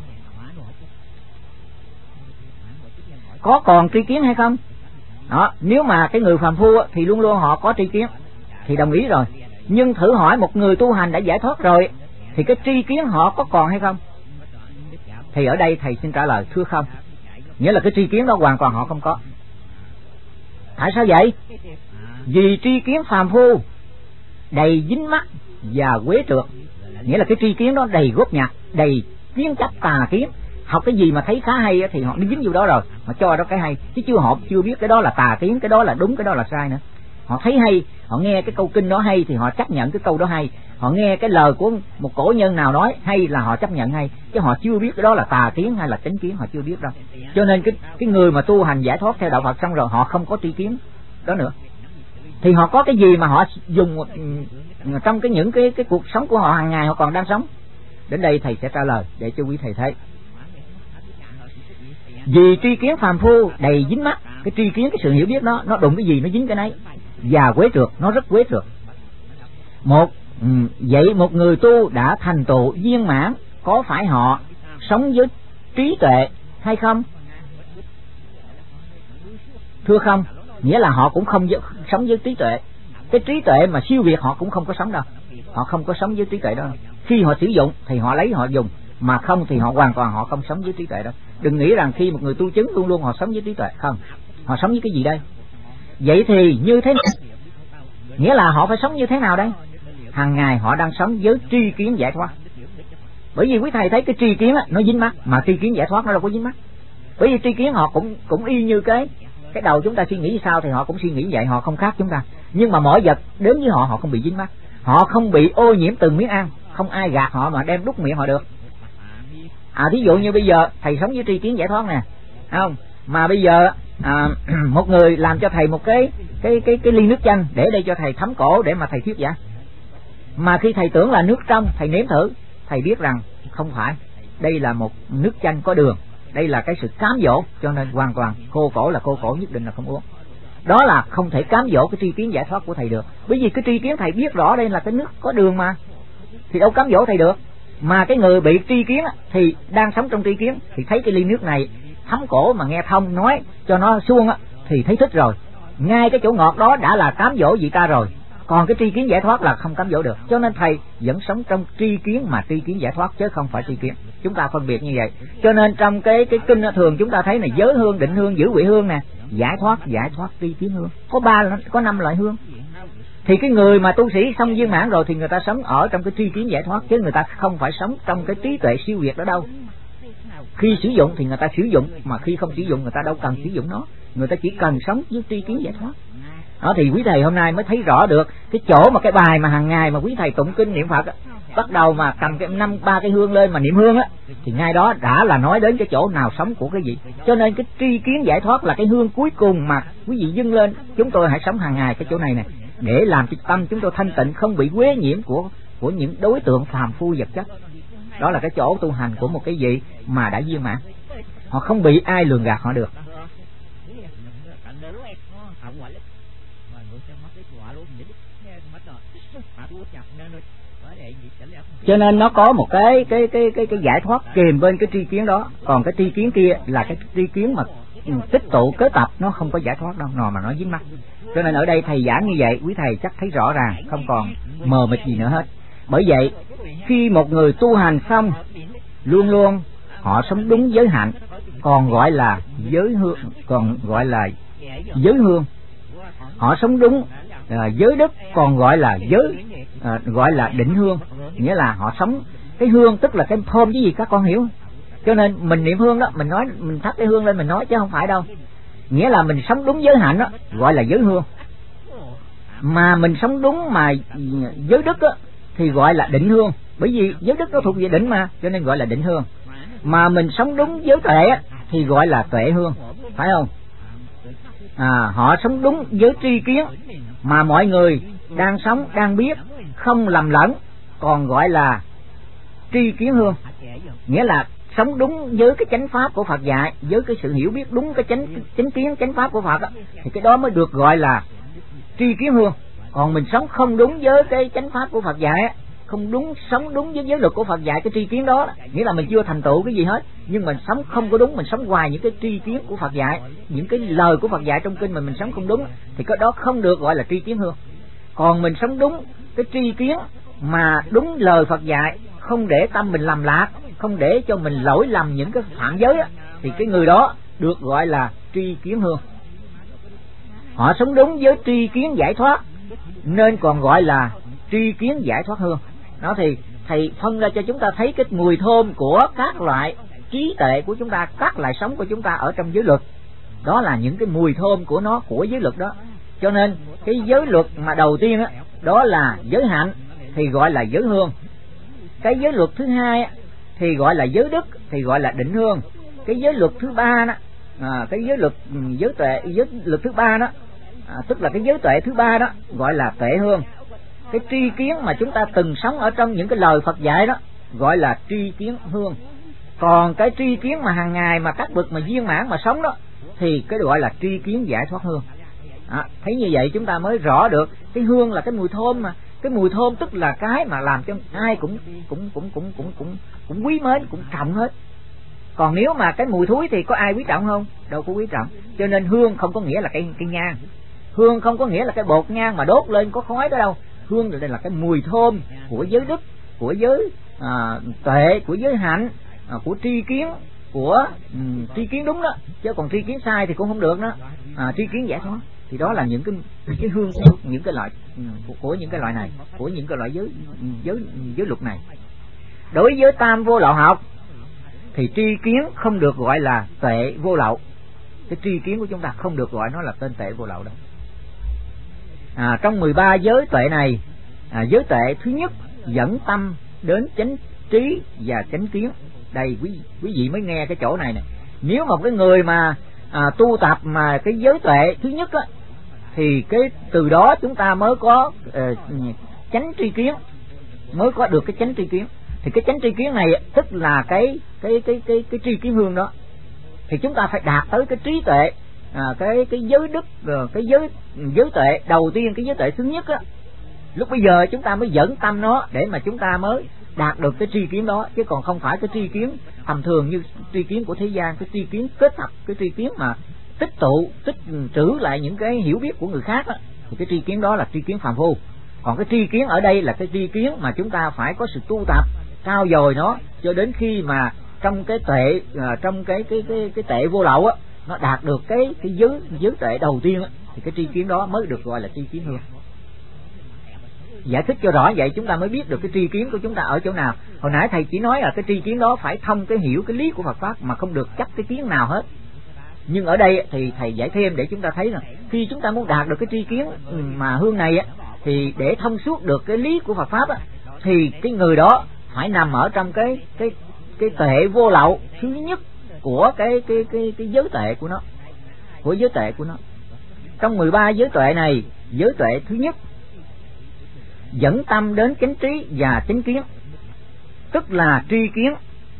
có còn tri kiến hay không? Đó, nếu mà cái người phàm phu thì luôn luôn họ có tri kiến thì đồng ý rồi. Nhưng thử hỏi một người tu hành đã giải thoát rồi thì cái tri kiến họ có còn hay không? Thì ở đây thầy xin trả lời thưa không. Nghĩa là cái tri kiến đó hoàn toàn họ không có. Tại sao vậy? Vì tri kiến phàm phu đầy dính mắc và quế trượt. Nghĩa là cái tri kiến đó đầy gốt nhặt, đầy kiến chấp tà kiến. Học cái gì mà thấy khá hay thì họ dính vô đó rồi, họ cho đó cái hay, chứ họ chưa biết cái đó là tà kiến, cái đó là đúng, cái đó là sai nữa. Họ thấy hay, họ nghe cái câu kinh đó hay thì họ chấp nhận cái câu đó hay. Họ nghe cái lời của một cổ nhân nào nói hay là họ chấp nhận hay, chứ họ chưa biết cái đó là tà kiến hay là chánh kiến, họ chưa biết đâu. Cho nên cái người mà tu hành giải thoát theo đạo Phật xong rồi họ không có tri kiến đó nữa. Thì họ có cái gì mà họ dùng trong những cái cuộc sống của họ hàng ngày họ còn đang sống? Đến đây thầy sẽ trả lời để cho quý thầy thấy. Vì tri kiến phàm phu đầy dính mắc, cái tri kiến, cái sự hiểu biết đó, nó đụng cái gì nó dính cái nấy, và quế trượt, nó rất quế trượt. Vậy một người tu đã thành tựu viên mãn, có phải họ sống với trí tuệ hay không? Thưa không, nghĩa là họ cũng không sống với trí tuệ. Cái trí tuệ mà siêu việt họ cũng không có sống đâu. Họ không có sống với trí tuệ đó. Khi họ sử dụng thì họ lấy họ dùng, mà không thì họ hoàn toàn họ không sống với trí tuệ đâu. Đừng nghĩ rằng khi một người tu chứng luôn luôn họ sống với trí tuệ. Không, họ sống với cái gì đây? Vậy thì như thế nào? Nghĩa là họ phải sống như thế nào đây? Hàng ngày họ đang sống với tri kiến giải thoát. Bởi vì quý thầy thấy cái tri kiến á, nó dính mắc, mà tri kiến giải thoát nó đâu có dính mắc. Bởi vì tri kiến họ cũng y như cái đầu chúng ta suy nghĩ sao thì họ cũng suy nghĩ vậy, họ không khác chúng ta. Nhưng mà mỗi vật đến với họ không bị dính mắc, họ không bị ô nhiễm từng miếng ăn, không ai gạt họ mà đem đút miệng họ được. Thí dụ như bây giờ thầy sống với tri kiến giải thoát nè, không? Mà bây giờ một người làm cho thầy một cái ly nước chanh để đây cho thầy thấm cổ để mà thầy thuyết giảng. Mà khi thầy tưởng là nước trong, thầy nếm thử, thầy biết rằng không phải, đây là một nước chanh có đường, đây là cái sự cám dỗ, cho nên hoàn toàn khô cổ là khô cổ, nhất định là không uống. Đó là không thể cám dỗ cái tri kiến giải thoát của thầy được. Bởi vì cái tri kiến thầy biết rõ đây là cái nước có đường mà, thì đâu cám dỗ thầy được. Mà cái người bị tri kiến thì đang sống trong tri kiến, thì thấy cái ly nước này thấm cổ mà nghe thông nói cho nó suông thì thấy thích rồi. Ngay cái chỗ ngọt đó đã là cám dỗ vị ta rồi. Còn cái tri kiến giải thoát là không cám dỗ được. Cho nên thầy vẫn sống trong tri kiến mà tri kiến giải thoát chứ không phải tri kiến. Chúng ta phân biệt như vậy. Cho nên trong cái kinh thường chúng ta thấy là giới hương, định hương, giữ vị hương nè, giải thoát, tri kiến hương. Có 5 loại hương. Thì cái người mà tu sĩ xong viên mãn rồi thì người ta sống ở trong cái tri kiến giải thoát, chứ người ta không phải sống trong cái trí tuệ siêu việt đó đâu. Khi sử dụng thì người ta sử dụng, mà khi không sử dụng người ta đâu cần sử dụng nó. Người ta chỉ cần sống với tri kiến giải thoát. Đó thì quý thầy hôm nay mới thấy rõ được cái chỗ mà cái bài mà hàng ngày mà quý thầy tụng kinh niệm Phật bắt đầu mà cầm cái 3 cái hương lên mà niệm hương thì ngay đó đã là nói đến cái chỗ nào sống của cái gì. Cho nên cái tri kiến giải thoát là cái hương cuối cùng mà quý vị dâng lên. Chúng tôi hãy sống hàng ngày cái chỗ này nè, để làm cho tâm chúng tôi thanh tịnh, không bị quế nhiễm của những đối tượng phàm phu vật chất. Đó là cái chỗ tu hành của một cái vị mà đã viên mãn. Họ không bị ai lường gạt họ được. Cho nên nó có một cái giải thoát kèm bên cái tri kiến đó. Còn cái tri kiến kia là cái tri kiến mà tích tụ kết tập, nó không có giải thoát đâu, mà nó dính mắc. Cho nên ở đây thầy giảng như vậy, quý thầy chắc thấy rõ ràng, không còn mờ mịt gì nữa hết. Bởi vậy khi một người tu hành xong, luôn luôn họ sống đúng giới hạnh, còn gọi là giới hương. Họ sống đúng giới đức, còn gọi là định hương. Nghĩa là họ sống cái hương, tức là cái thơm chứ gì, các con hiểu. Cho nên mình niệm hương đó, mình nói, mình thắp cái hương lên mình nói chứ không phải đâu. Nghĩa là mình sống đúng giới hạnh đó, gọi là giới hương. Mà mình sống đúng mà giới đức đó, thì gọi là định hương. Bởi vì giới đức nó thuộc về định mà, cho nên gọi là định hương. Mà mình sống đúng giới tuệ thì gọi là tuệ hương, phải không? Họ sống đúng với tri kiến mà mọi người đang sống, đang biết, không lầm lẫn, còn gọi là tri kiến hương. Nghĩa là sống đúng với cái chánh pháp của Phật dạy, với cái sự hiểu biết đúng cái chánh kiến, chánh pháp của Phật thì cái đó mới được gọi là tri kiến hương. Còn mình sống không đúng với cái chánh pháp của Phật dạy, không đúng, sống đúng với giới luật của Phật dạy, cái tri kiến đó nghĩa là mình chưa thành tựu cái gì hết, nhưng mình sống không có đúng, mình sống hoài những cái tri kiến của Phật dạy, những cái lời của Phật dạy trong kinh mà mình sống không đúng, thì cái đó không được gọi là tri kiến hương. Còn mình sống đúng cái tri kiến mà đúng lời Phật dạy, không để tâm mình lầm lạc, không để cho mình lỗi lầm những cái phạm giới thì cái người đó được gọi là tri kiến hương. Họ sống đúng với tri kiến giải thoát nên còn gọi là tri kiến giải thoát hương. Đó thì thầy phân ra cho chúng ta thấy cái mùi thơm của các loại trí tuệ của chúng ta, các loại sống của chúng ta ở trong giới luật. Đó là những cái mùi thơm của nó, của giới luật đó. Cho nên cái giới luật mà đầu tiên đó là giới hạnh thì gọi là giới hương. Cái giới luật thứ hai thì gọi là giới đức, thì gọi là định hương. Cái giới luật thứ ba đó, cái giới luật thứ ba đó, tức là cái giới tuệ thứ ba đó, gọi là tuệ hương. Cái tri kiến mà chúng ta từng sống ở trong những cái lời Phật dạy đó gọi là tri kiến hương. Còn cái tri kiến mà hàng ngày mà các bậc mà viên mãn mà sống đó thì cái gọi là tri kiến giải thoát hương. Thấy như vậy chúng ta mới rõ được cái hương là cái mùi thơm, mà cái mùi thơm tức là cái mà làm cho ai cũng quý mến, cũng trọng hết. Còn nếu mà cái mùi thúi thì có ai quý trọng không? Đâu có quý trọng. Cho nên hương không có nghĩa là cái nhang, hương không có nghĩa là cái bột nhang mà đốt lên có khói đó đâu. Hương là cái mùi thơm của giới đức, của giới tuệ, của giới hạnh, của tri kiến, của tri kiến đúng đó, chứ còn tri kiến sai thì cũng không được đó. Tri kiến giải thoát. Thì đó là những cái hương những cái loại của những cái loại này, của những cái loại giới luật này. Đối với tam vô lậu học thì tri kiến không được gọi là tệ vô lậu. Cái tri kiến của chúng ta không được gọi nó là tên tệ vô lậu đâu. Trong 13 giới tuệ này, giới tuệ thứ nhất dẫn tâm đến chánh trí và chánh kiến. Đây quý vị mới nghe cái chỗ này nè. Nếu mà cái người mà tu tập mà cái giới tuệ thứ nhất á, thì cái từ đó chúng ta mới có chánh tri kiến, mới có được cái chánh tri kiến. Thì cái chánh tri kiến này tức là cái tri kiến hương đó. Thì chúng ta phải đạt tới cái trí tuệ, cái giới đức, cái giới tuệ đầu tiên, cái giới tuệ thứ nhất á. Lúc bây giờ chúng ta mới dẫn tâm nó để mà chúng ta mới đạt được cái tri kiến đó, chứ còn không phải cái tri kiến tầm thường như tri kiến của thế gian, cái tri kiến kết hợp, cái tri kiến mà tích trữ lại những cái hiểu biết của người khác á, thì cái tri kiến đó là tri kiến phàm phu. Còn cái tri kiến ở đây là cái tri kiến mà chúng ta phải có sự tu tập, trau dồi nó cho đến khi mà trong cái tuệ, trong cái tệ vô lậu á, nó đạt được cái giới tuệ đầu tiên á, thì cái tri kiến đó mới được gọi là tri kiến hương. Giải thích cho rõ vậy chúng ta mới biết được cái tri kiến của chúng ta ở chỗ nào. Hồi nãy thầy chỉ nói là cái tri kiến đó phải thông cái hiểu cái lý của Phật pháp mà không được chấp cái kiến nào hết. Nhưng ở đây thì thầy giải thêm để chúng ta thấy là khi chúng ta muốn đạt được cái tri kiến mà hương này á, thì để thông suốt được cái lý của Phật pháp á, thì cái người đó phải nằm ở trong cái tệ vô lậu thứ nhất của cái giới tuệ của nó, của giới tuệ của nó. Trong 13 giới tuệ này, giới tuệ thứ nhất dẫn tâm đến chánh trí và chánh kiến, tức là tri kiến.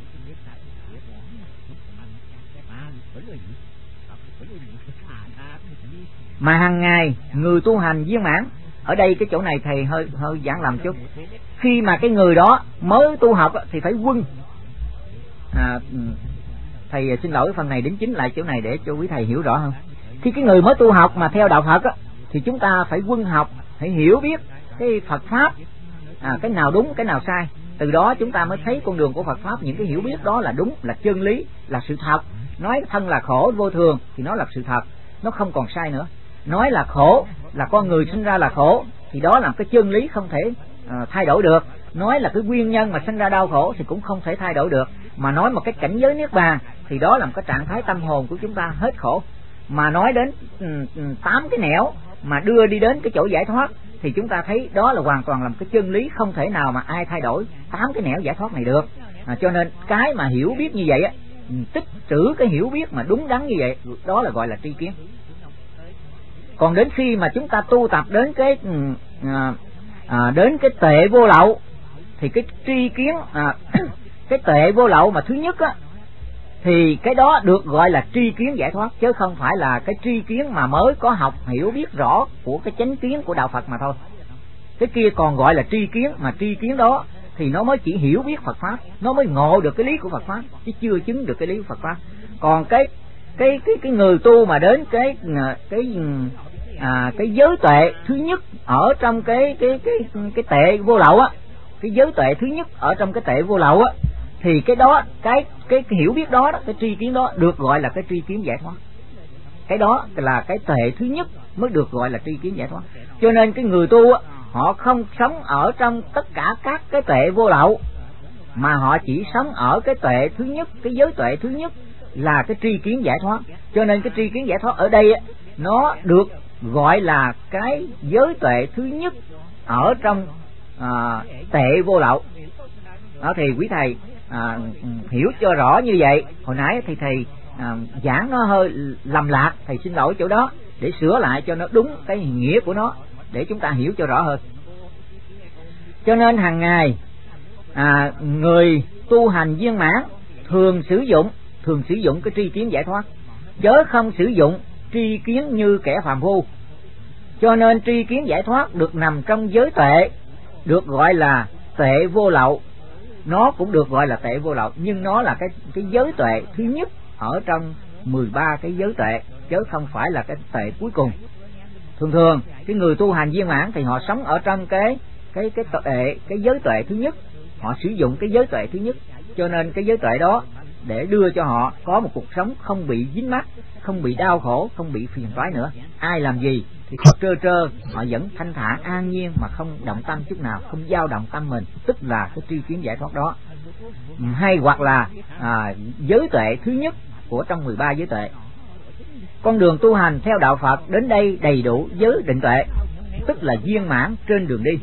Mà hàng ngày người tu hành viên mãn, ở đây cái chỗ này thầy hơi giảng lầm chút. Khi mà cái người đó mới tu học thì phải quân. Thầy xin lỗi phần này đính chính lại chỗ này để cho quý thầy hiểu rõ hơn. Khi cái người mới tu học mà theo đạo Phật thì chúng ta phải quân học, phải hiểu biết cái Phật pháp, cái nào đúng cái nào sai. Từ đó chúng ta mới thấy con đường của Phật pháp, những cái hiểu biết đó là đúng, là chân lý, là sự thật. Nói thân là khổ vô thường thì nó là sự thật, nó không còn sai nữa. Nói là khổ, là con người sinh ra là khổ, thì đó là một cái chân lý không thể thay đổi được. Nói là cái nguyên nhân mà sinh ra đau khổ thì cũng không thể thay đổi được. Mà nói một cái cảnh giới niết bàn thì đó là một cái trạng thái tâm hồn của chúng ta hết khổ. Mà nói đến 8 cái nẻo mà đưa đi đến cái chỗ giải thoát thì chúng ta thấy đó là hoàn toàn là một cái chân lý không thể nào mà ai thay đổi 8 cái nẻo giải thoát này được. Cho nên cái mà hiểu biết như vậy tích trữ cái hiểu biết mà đúng đắn như vậy, đó là gọi là tri kiến. Còn đến khi mà chúng ta tu tập đến cái tệ vô lậu thì cái tri kiến cái tệ vô lậu mà thứ nhất thì cái đó được gọi là tri kiến giải thoát, chứ không phải là cái tri kiến mà mới có học hiểu biết rõ của cái chánh kiến của đạo Phật mà thôi. Cái kia còn gọi là tri kiến, mà tri kiến đó thì nó mới chỉ hiểu biết Phật pháp, nó mới ngộ được cái lý của Phật pháp, chứ chưa chứng được cái lý của Phật pháp. Còn cái người tu mà đến cái giới tuệ thứ nhất ở trong cái tệ vô lậu cái giới tuệ thứ nhất ở trong cái tệ vô lậu thì cái đó cái hiểu biết đó, cái tri kiến đó được gọi là cái tri kiến giải thoát. Cái đó là cái tệ thứ nhất mới được gọi là tri kiến giải thoát. Cho nên cái người tu họ không sống ở trong tất cả các cái tệ vô lậu, mà họ chỉ sống ở cái tuệ thứ nhất, cái giới tuệ thứ nhất là cái tri kiến giải thoát. Cho nên cái tri kiến giải thoát ở đây nó được gọi là cái giới tuệ thứ nhất ở trong tệ vô lậu. Đó thì quý thầy hiểu cho rõ như vậy. Hồi nãy thì thầy giảng nó hơi lầm lạc, thầy xin lỗi chỗ đó để sửa lại cho nó đúng cái nghĩa của nó, để chúng ta hiểu cho rõ hơn. Cho nên hàng ngày người tu hành viên mãn thường sử dụng cái tri kiến giải thoát, chớ không sử dụng tri kiến như kẻ phàm phu. Cho nên tri kiến giải thoát được nằm trong giới tuệ, được gọi là tệ vô lậu. Nó cũng được gọi là tệ vô lậu, nhưng nó là cái giới tuệ thứ nhất ở trong 13 cái giới tuệ, chứ không phải là cái tệ cuối cùng. Thường cái người tu hành viên mãn thì họ sống ở trong cái giới tuệ thứ nhất, họ sử dụng cái giới tuệ thứ nhất. Cho nên cái giới tuệ đó để đưa cho họ có một cuộc sống không bị dính mắc, không bị đau khổ, không bị phiền toái nữa. Ai làm gì thì họ trơ trơ, họ vẫn thanh thản an nhiên mà không động tâm chút nào, không dao động tâm mình, tức là cái tri kiến giải thoát đó. Hay hoặc là giới tuệ thứ nhất của trong 13 giới tuệ. Con đường tu hành theo đạo Phật đến đây đầy đủ giới định tuệ, tức là viên mãn trên đường đi.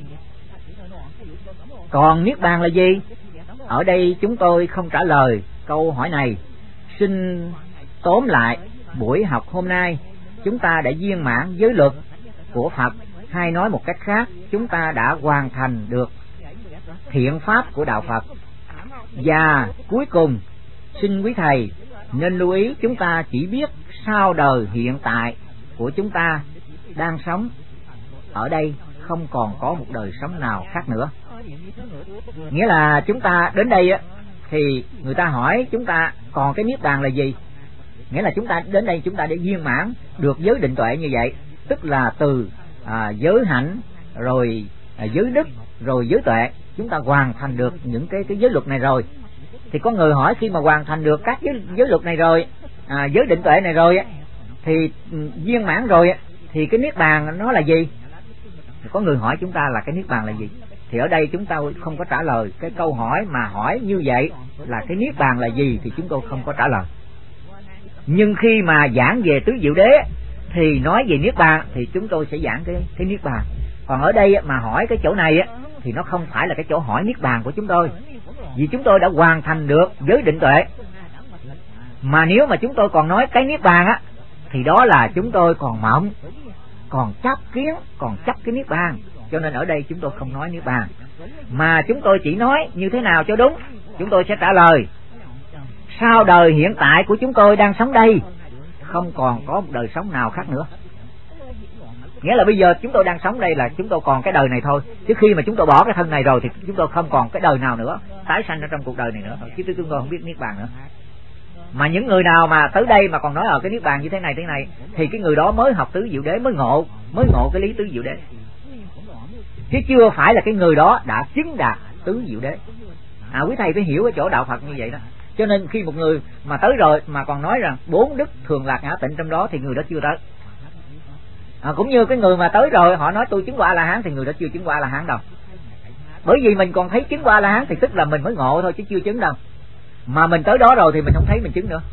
Còn niết bàn là gì? Ở đây chúng tôi không trả lời câu hỏi này. Xin tóm lại buổi học hôm nay, chúng ta đã viên mãn giới luật của Phật, hay nói một cách khác, chúng ta đã hoàn thành được thiện pháp của đạo Phật. Và cuối cùng, xin quý thầy nên lưu ý, chúng ta chỉ biết sau đời hiện tại của chúng ta đang sống ở đây, không còn có một đời sống nào khác nữa. Nghĩa là chúng ta đến đây thì người ta hỏi chúng ta còn cái niết bàn là gì? Nghĩa là chúng ta đến đây chúng ta để viên mãn được giới định tuệ như vậy, tức là từ giới hạnh, rồi giới đức, rồi giới tuệ, chúng ta hoàn thành được những cái giới luật này rồi. Thì có người hỏi khi mà hoàn thành được các giới luật này rồi, giới định tuệ này rồi, thì viên mãn rồi, thì cái niết bàn nó là gì? Thì có người hỏi chúng ta là cái niết bàn là gì? Thì ở đây chúng ta không có trả lời cái câu hỏi mà hỏi như vậy là cái niết bàn là gì, thì chúng tôi không có trả lời. Nhưng khi mà giảng về tứ diệu đế thì nói về niết bàn thì chúng tôi sẽ giảng cái niết bàn. Còn ở đây mà hỏi cái chỗ này thì nó không phải là cái chỗ hỏi niết bàn của chúng tôi, vì chúng tôi đã hoàn thành được giới định tuệ. Mà nếu mà chúng tôi còn nói cái niết bàn thì đó là chúng tôi còn mộng, còn chấp kiến, còn chấp cái niết bàn. Cho nên ở đây chúng tôi không nói niết bàn, mà chúng tôi chỉ nói như thế nào cho đúng. Chúng tôi sẽ trả lời sau đời hiện tại của chúng tôi đang sống đây, không còn có một đời sống nào khác nữa. Nghĩa là bây giờ chúng tôi đang sống đây là chúng tôi còn cái đời này thôi, chứ khi mà chúng tôi bỏ cái thân này rồi thì chúng tôi không còn cái đời nào nữa tái sanh ở trong cuộc đời này nữa, chứ chúng tôi không biết niết bàn nữa. Mà những người nào mà tới đây mà còn nói ở cái niết bàn như thế này thì cái người đó mới học tứ diệu đế, mới ngộ cái lý tứ diệu đế, chứ chưa phải là cái người đó đã chứng đạt tứ diệu đế. Quý thầy phải hiểu cái chỗ đạo Phật như vậy đó. Cho nên khi một người mà tới rồi mà còn nói rằng 4 đức thường lạc ngã tịnh trong đó thì người đó chưa tới. Cũng như cái người mà tới rồi họ nói tôi chứng quả A La Hán thì người đó chưa chứng quả A La Hán đâu. Bởi vì mình còn thấy chứng quả A La Hán thì tức là mình mới ngộ thôi chứ chưa chứng đâu. Mà mình tới đó rồi thì mình không thấy mình chứng nữa.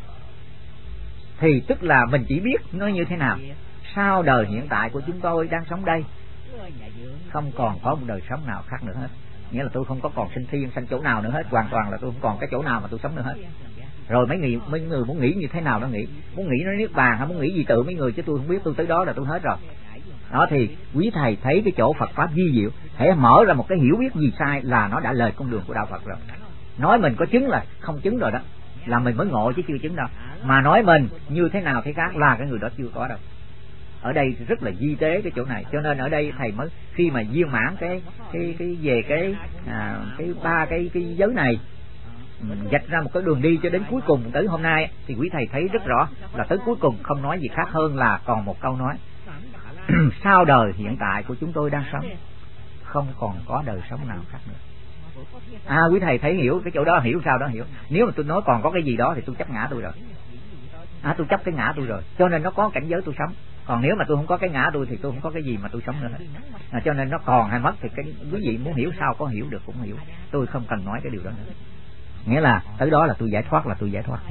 Thì tức là mình chỉ biết nó như thế nào. Sau đời hiện tại của chúng tôi đang sống đây, không còn có một đời sống nào khác nữa hết. Nghĩa là tôi không có còn sinh thiên sanh chỗ nào nữa hết, hoàn toàn là tôi không còn cái chỗ nào mà tôi sống nữa hết. Rồi mấy người muốn nghĩ như thế nào nó nghĩ, muốn nghĩ nó niết bàn hay muốn nghĩ gì tự mấy người, chứ tôi không biết, tôi tới đó là tôi hết rồi. Đó thì quý thầy thấy cái chỗ Phật pháp vi diệu, hãy mở ra một cái hiểu biết gì sai là nó đã lời con đường của đạo Phật rồi. Nói mình có chứng là không chứng rồi đó, là mình mới ngộ chứ chưa chứng đâu. Mà nói mình như thế nào thế khác là cái người đó chưa có đâu. Ở đây rất là di tế cái chỗ này, cho nên ở đây thầy mới khi mà viên mãn cái về cái ba cái giới này, vạch ra một cái đường đi cho đến cuối cùng tới hôm nay, thì quý thầy thấy rất rõ là tới cuối cùng không nói gì khác hơn là còn một câu nói sau đời hiện tại của chúng tôi đang sống, không còn có đời sống nào khác nữa. Quý thầy thấy hiểu cái chỗ đó, hiểu sao đó hiểu. Nếu mà tôi nói còn có cái gì đó thì tôi chấp ngã tôi rồi. Tôi chấp cái ngã tôi rồi, cho nên nó có cảnh giới tôi sống. Còn nếu mà tôi không có cái ngã tôi thì tôi không có cái gì mà tôi sống nữa hết. Cho nên nó còn hay mất thì cái quý vị muốn hiểu sao có hiểu được cũng hiểu. Tôi không cần nói cái điều đó nữa. Nghĩa là tới đó là tôi giải thoát, là tôi giải thoát.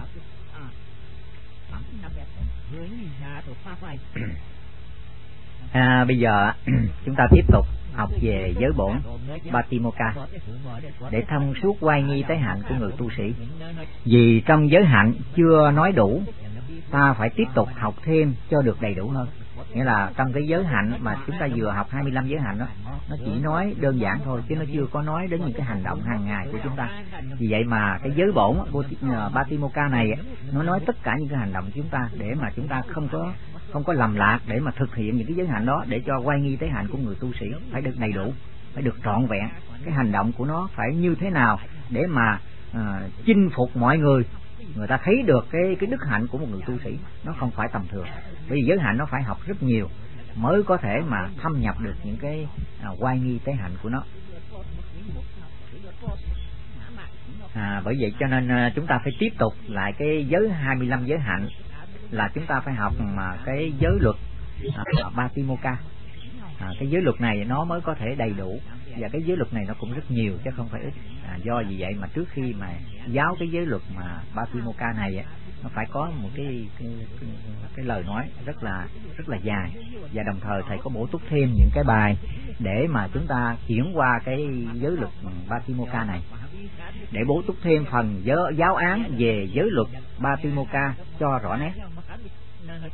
Bây giờ chúng ta tiếp tục học về giới bổn Patimokkha để thông suốt oai nghi tế hạnh của người tu sĩ. Vì trong giới hạnh chưa nói đủ, ta phải tiếp tục học thêm cho được đầy đủ hơn. Nghĩa là trong cái giới hạnh mà chúng ta vừa học 25 giới hạnh đó, nó chỉ nói đơn giản thôi chứ nó chưa có nói đến những cái hành động hàng ngày của chúng ta. Vì vậy mà cái giới bổn Patimokkha này nó nói tất cả những cái hành động của chúng ta để mà chúng ta không có lầm lạc, để mà thực hiện những cái giới hạnh đó, để cho oai nghi tế hạnh của người tu sĩ phải được đầy đủ, phải được trọn vẹn. Cái hành động của nó phải như thế nào để mà chinh phục mọi người, người ta thấy được cái đức hạnh của một người tu sĩ nó không phải tầm thường. Bởi vì giới hạnh nó phải học rất nhiều mới có thể mà thâm nhập được những cái oai nghi tế hạnh của nó. Bởi vậy cho nên chúng ta phải tiếp tục lại cái giới 25 giới hạnh, là chúng ta phải học mà cái giới luật Patimokkha. Cái giới luật này nó mới có thể đầy đủ, và cái giới luật này nó cũng rất nhiều chứ không phải ít. Do vì vậy mà trước khi mà giáo cái giới luật mà Patimokkha này nó phải có một cái lời nói rất là dài, và đồng thời thầy có bổ túc thêm những cái bài để mà chúng ta chuyển qua cái giới luật Patimokkha này, để bổ túc thêm phần giáo án về giới luật Patimokkha cho rõ nét.